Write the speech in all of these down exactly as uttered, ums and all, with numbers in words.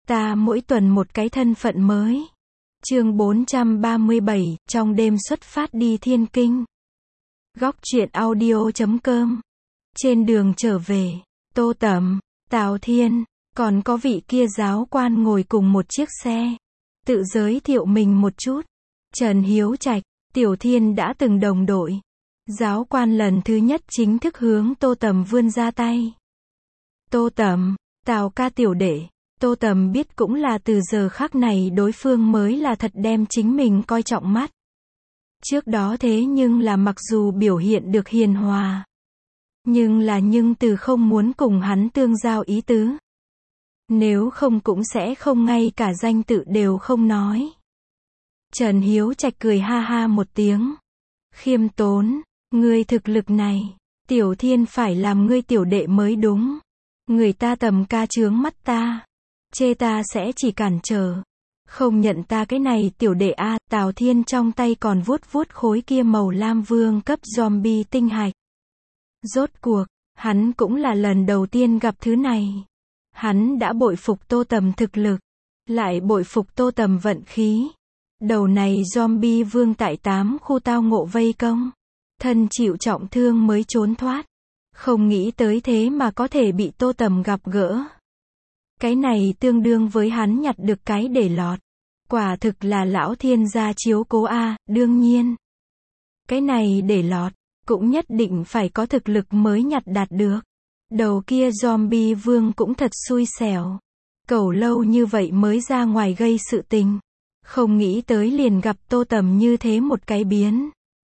Ta mỗi tuần một cái thân phận mới. Chương bốn trăm ba mươi bảy, trong đêm xuất phát đi Thiên Kinh. Góc truyện audio chấm com. Trên đường trở về, Tô Tẩm, Tào Thiên, còn có vị kia giáo quan ngồi cùng một chiếc xe. Tự giới thiệu mình một chút. Trần Hiếu Trạch, Tiểu Thiên đã từng đồng đội. Giáo quan lần thứ nhất chính thức hướng Tô Tẩm vươn ra tay. Tô Tẩm, Tào ca tiểu đệ. Tô Tẩm biết cũng là từ giờ khắc này đối phương mới là thật đem chính mình coi trọng mắt. Trước đó thế nhưng là mặc dù biểu hiện được hiền hòa, nhưng là nhưng từ không muốn cùng hắn tương giao ý tứ. Nếu không cũng sẽ không ngay cả danh tự đều không nói. Trần Hiếu Trạch cười ha ha một tiếng. Khiêm tốn, ngươi thực lực này, Tiểu Thiên phải làm ngươi tiểu đệ mới đúng. Người ta Tầm ca chướng mắt ta, chê ta sẽ chỉ cản trở, không nhận ta cái này tiểu đệ a. Tào Thiên trong tay còn vuốt vuốt khối kia màu lam vương cấp zombie tinh hạch. Rốt cuộc, hắn cũng là lần đầu tiên gặp thứ này. Hắn đã bội phục Tô Tẩm thực lực, lại bội phục Tô Tẩm vận khí. Đầu này zombie vương tại tám khu tao ngộ vây công, thân chịu trọng thương mới trốn thoát. Không nghĩ tới thế mà có thể bị Tô Tẩm gặp gỡ. Cái này tương đương với hắn nhặt được cái để lọt. Quả thực là lão thiên gia chiếu cố a. Đương nhiên, cái này để lọt cũng nhất định phải có thực lực mới nhặt đạt được. Đầu kia zombie vương cũng thật xui xẻo. Cẩu lâu như vậy mới ra ngoài gây sự tình. Không nghĩ tới liền gặp Tô Tẩm như thế một cái biến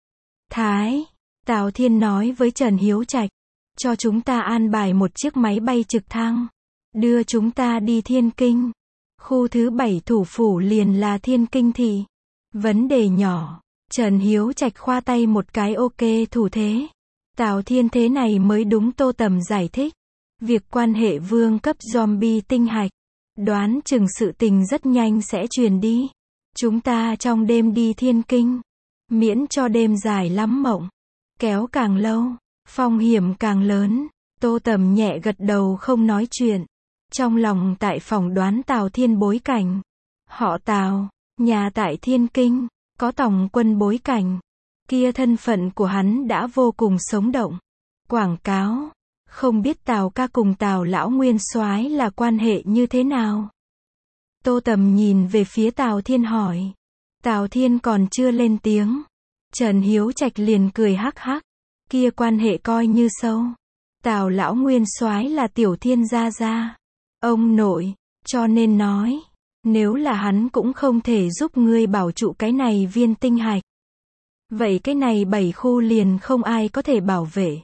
thái. Tào Thiên nói với Trần Hiếu Trạch, cho chúng ta an bài một chiếc máy bay trực thăng, đưa chúng ta đi Thiên Kinh. Khu thứ bảy thủ phủ liền là Thiên Kinh thị. Vấn đề nhỏ. Trần Hiếu Trạch khoa tay một cái ok thủ thế. Tào Thiên thế này mới đúng. Tô Tẩm giải thích. Việc quan hệ vương cấp zombie tinh hạch, đoán chừng sự tình rất nhanh sẽ truyền đi. Chúng ta trong đêm đi Thiên Kinh, miễn cho đêm dài lắm mộng, kéo càng lâu, phong hiểm càng lớn. Tô Tẩm nhẹ gật đầu không nói chuyện. Trong lòng tại phỏng đoán Tào Thiên bối cảnh. Họ Tào, nhà tại Thiên Kinh, có tổng quân bối cảnh. Kia thân phận của hắn đã vô cùng sống động. Quảng cáo, không biết Tào ca cùng Tào lão nguyên soái là quan hệ như thế nào? Tô Tẩm nhìn về phía Tào Thiên hỏi. Tào Thiên còn chưa lên tiếng. Trần Hiếu Trạch liền cười hắc hắc. Kia quan hệ coi như sâu. Tào lão nguyên soái là Tiểu Thiên gia gia, ông nội, cho nên nói, nếu là hắn cũng không thể giúp ngươi bảo trụ cái này viên tinh hạch, vậy cái này bảy khu liền không ai có thể bảo vệ.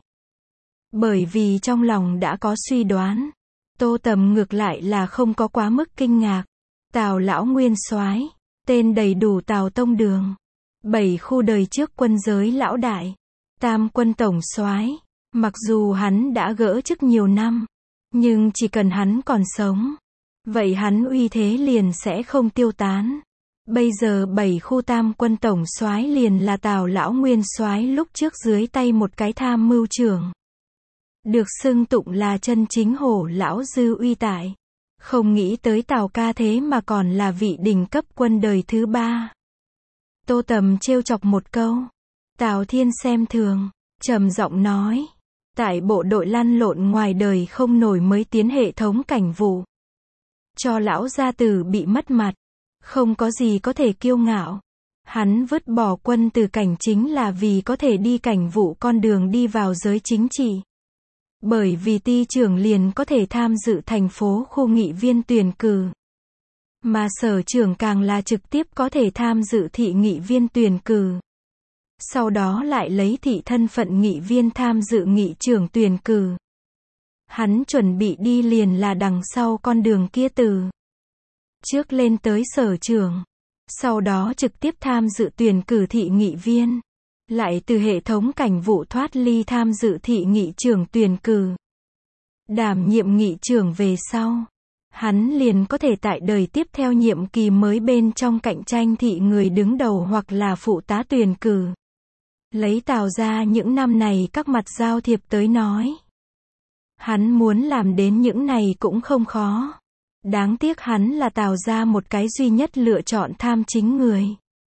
Bởi vì trong lòng đã có suy đoán, Tô Tẩm ngược lại là không có quá mức kinh ngạc. Tào lão nguyên soái, tên đầy đủ Tào Tông Đường, bảy khu đời trước quân giới lão đại, tam quân tổng soái. Mặc dù hắn đã gỡ chức nhiều năm, nhưng chỉ cần hắn còn sống, vậy hắn uy thế liền sẽ không tiêu tán. Bây giờ bảy khu tam quân tổng soái liền là Tào lão nguyên soái lúc trước dưới tay một cái tham mưu trưởng. Được xưng tụng là chân chính hổ lão dư uy tại. Không nghĩ tới Tào ca thế mà còn là vị đỉnh cấp quân đời thứ ba. Tô Tẩm trêu chọc một câu. Tào Thiên xem thường, trầm giọng nói. Tại bộ đội lăn lộn ngoài đời không nổi mới tiến hệ thống cảnh vụ. Cho lão gia tử bị mất mặt. Không có gì có thể kiêu ngạo. Hắn vứt bỏ quân từ cảnh chính là vì có thể đi cảnh vụ con đường đi vào giới chính trị. Bởi vì ty trưởng liền có thể tham dự thành phố khu nghị viên tuyển cử. Mà sở trưởng càng là trực tiếp có thể tham dự thị nghị viên tuyển cử. Sau đó lại lấy thị thân phận nghị viên tham dự nghị trưởng tuyển cử. Hắn chuẩn bị đi liền là đằng sau con đường kia từ. Trước lên tới sở trưởng. Sau đó trực tiếp tham dự tuyển cử thị nghị viên. Lại từ hệ thống cảnh vụ thoát ly tham dự thị nghị trưởng tuyển cử. Đảm nhiệm nghị trưởng về sau. Hắn liền có thể tại đời tiếp theo nhiệm kỳ mới bên trong cạnh tranh thị người đứng đầu hoặc là phụ tá tuyển cử. Lấy Tào ra những năm này các mặt giao thiệp tới nói. Hắn muốn làm đến những này cũng không khó. Đáng tiếc hắn là Tào gia một cái duy nhất lựa chọn tham chính người.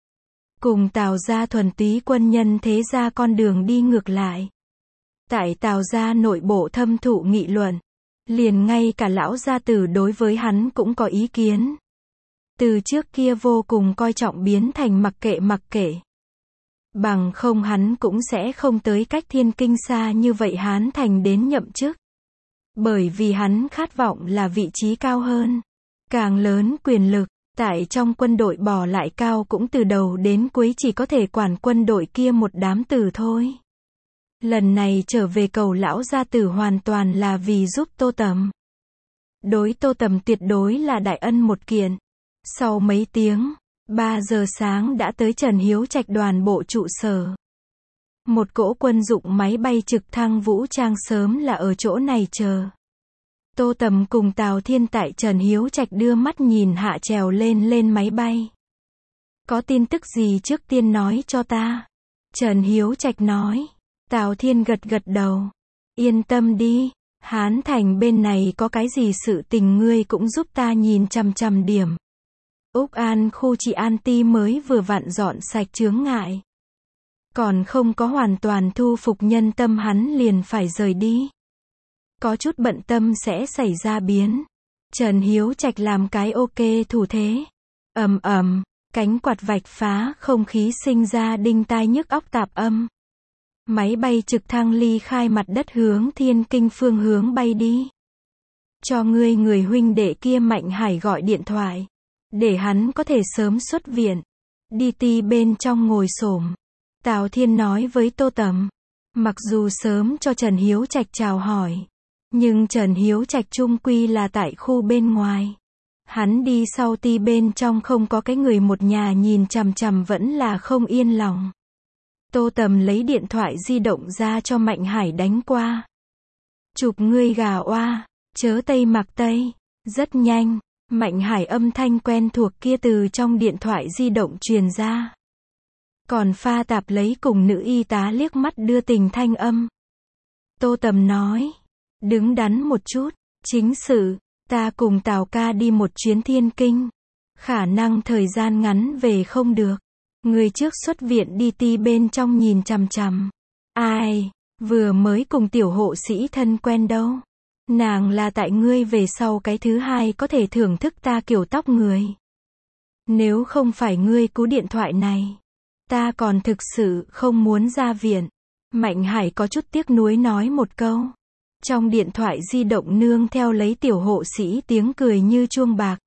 Cùng Tào gia thuần túy quân nhân thế gia con đường đi ngược lại. Tại Tào gia nội bộ thâm thụ nghị luận. Liền ngay cả lão gia tử đối với hắn cũng có ý kiến. Từ trước kia vô cùng coi trọng biến thành mặc kệ mặc kệ. Bằng không hắn cũng sẽ không tới cách Thiên Kinh xa như vậy Hán Thành đến nhậm chức. Bởi vì hắn khát vọng là vị trí cao hơn. Càng lớn quyền lực, tại trong quân đội bỏ lại cao cũng từ đầu đến cuối chỉ có thể quản quân đội kia một đám tử thôi. Lần này trở về cầu lão gia tử hoàn toàn là vì giúp Tô Tầm. Đối Tô Tầm tuyệt đối là đại ân một kiện. Sau mấy tiếng, ba giờ sáng đã tới Trần Hiếu Trạch đoàn bộ trụ sở. Một cỗ quân dụng máy bay trực thăng vũ trang sớm là ở chỗ này chờ. Tô Tầm cùng Tào Thiên tại Trần Hiếu Trạch đưa mắt nhìn hạ trèo lên lên máy bay. Có tin tức gì trước tiên nói cho ta? Trần Hiếu Trạch nói. Tào Thiên gật gật đầu. Yên tâm đi, Hán Thành bên này có cái gì sự tình ngươi cũng giúp ta nhìn chằm chằm điểm. Úc An khu trị an ti mới vừa vặn dọn sạch chướng ngại. Còn không có hoàn toàn thu phục nhân tâm hắn liền phải rời đi. Có chút bận tâm sẽ xảy ra biến. Trần Hiếu Trạch làm cái ok thủ thế. Ầm ầm, cánh quạt vạch phá không khí sinh ra đinh tai nhức óc tạp âm. Máy bay trực thăng ly khai mặt đất hướng Thiên Kinh phương hướng bay đi. Cho ngươi người huynh đệ kia Mạnh Hải gọi điện thoại. Để hắn có thể sớm xuất viện. Đi ti bên trong ngồi xổm. Tào Thiên nói với Tô Tầm. Mặc dù sớm cho Trần Hiếu Trạch chào hỏi. Nhưng Trần Hiếu Trạch chung quy là tại khu bên ngoài. Hắn đi sau ti bên trong không có cái người một nhà nhìn chằm chằm vẫn là không yên lòng. Tô Tầm lấy điện thoại di động ra cho Mạnh Hải đánh qua. Chụp ngươi gà oa, chớ tây mặc tây. Rất nhanh, Mạnh Hải âm thanh quen thuộc kia từ trong điện thoại di động truyền ra. Còn pha tạp lấy cùng nữ y tá liếc mắt đưa tình thanh âm. Tô Tầm nói. Đứng đắn một chút, chính sự, ta cùng Tào ca đi một chuyến Thiên Kinh. Khả năng thời gian ngắn về không được. Người trước xuất viện đi ti bên trong nhìn chằm chằm. Ai, vừa mới cùng tiểu hộ sĩ thân quen đâu. Nàng là tại ngươi về sau cái thứ hai có thể thưởng thức ta kiểu tóc người. Nếu không phải ngươi cú điện thoại này, ta còn thực sự không muốn ra viện. Mạnh Hải có chút tiếc nuối nói một câu. Trong điện thoại di động nương theo lấy tiểu hộ sĩ tiếng cười như chuông bạc.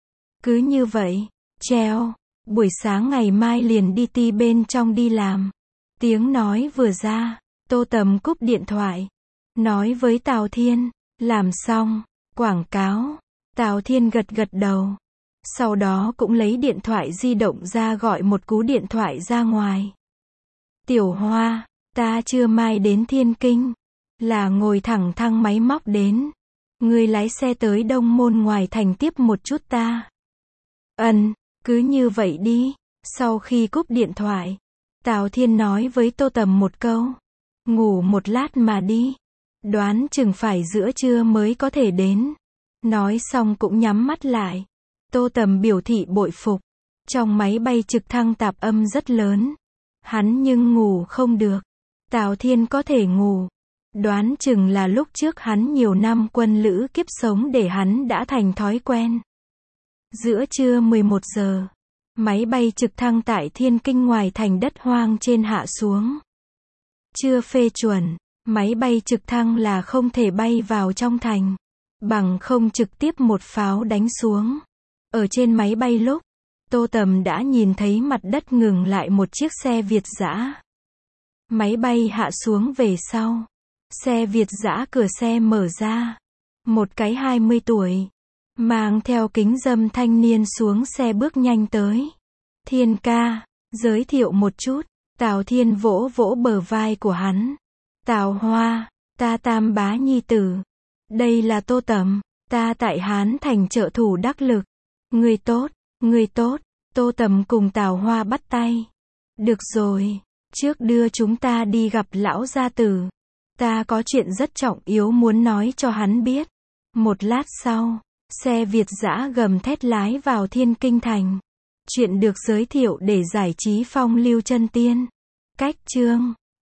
Cứ như vậy, treo, buổi sáng ngày mai liền đi ti bên trong đi làm. Tiếng nói vừa ra, Tô Tầm cúp điện thoại. Nói với Tào Thiên, làm xong, quảng cáo. Tào Thiên gật gật đầu. Sau đó cũng lấy điện thoại di động ra gọi một cú điện thoại ra ngoài. Tiểu Hoa, ta chưa mai đến Thiên Kinh. Là ngồi thẳng thang máy móc đến. Ngươi lái xe tới Đông Môn ngoài thành tiếp một chút ta. Ừm, cứ như vậy đi. Sau khi cúp điện thoại, Tào Thiên nói với Tô Tầm một câu. Ngủ một lát mà đi. Đoán chừng phải giữa trưa mới có thể đến. Nói xong cũng nhắm mắt lại. Tô Tầm biểu thị bội phục. Trong máy bay trực thăng tạp âm rất lớn. Hắn nhưng ngủ không được. Tào Thiên có thể ngủ. Đoán chừng là lúc trước hắn nhiều năm quân lữ kiếp sống để hắn đã thành thói quen. Giữa trưa mười một giờ, máy bay trực thăng tại Thiên Kinh ngoài thành đất hoang trên hạ xuống. Chưa phê chuẩn, máy bay trực thăng là không thể bay vào trong thành, bằng không trực tiếp một pháo đánh xuống. Ở trên máy bay lúc, Tô Tầm đã nhìn thấy mặt đất ngừng lại một chiếc xe Việt dã. Máy bay hạ xuống về sau. Xe Việt dã cửa xe mở ra. Một cái hai mươi tuổi, mang theo kính râm thanh niên xuống xe bước nhanh tới. Thiên ca, giới thiệu một chút. Tào Thiên vỗ vỗ bờ vai của hắn. Tào Hoa, ta Tam bá nhi tử. Đây là Tô Tầm, ta tại Hán Thành trợ thủ đắc lực. Người tốt, người tốt. Tô Tầm cùng Tào Hoa bắt tay. Được rồi, trước đưa chúng ta đi gặp lão gia tử. Ta có chuyện rất trọng yếu muốn nói cho hắn biết. Một lát sau, Xe Việt dã gầm thét lái vào Thiên Kinh Thành. Chuyện được giới thiệu để giải trí phong lưu chân tiên. Cách chương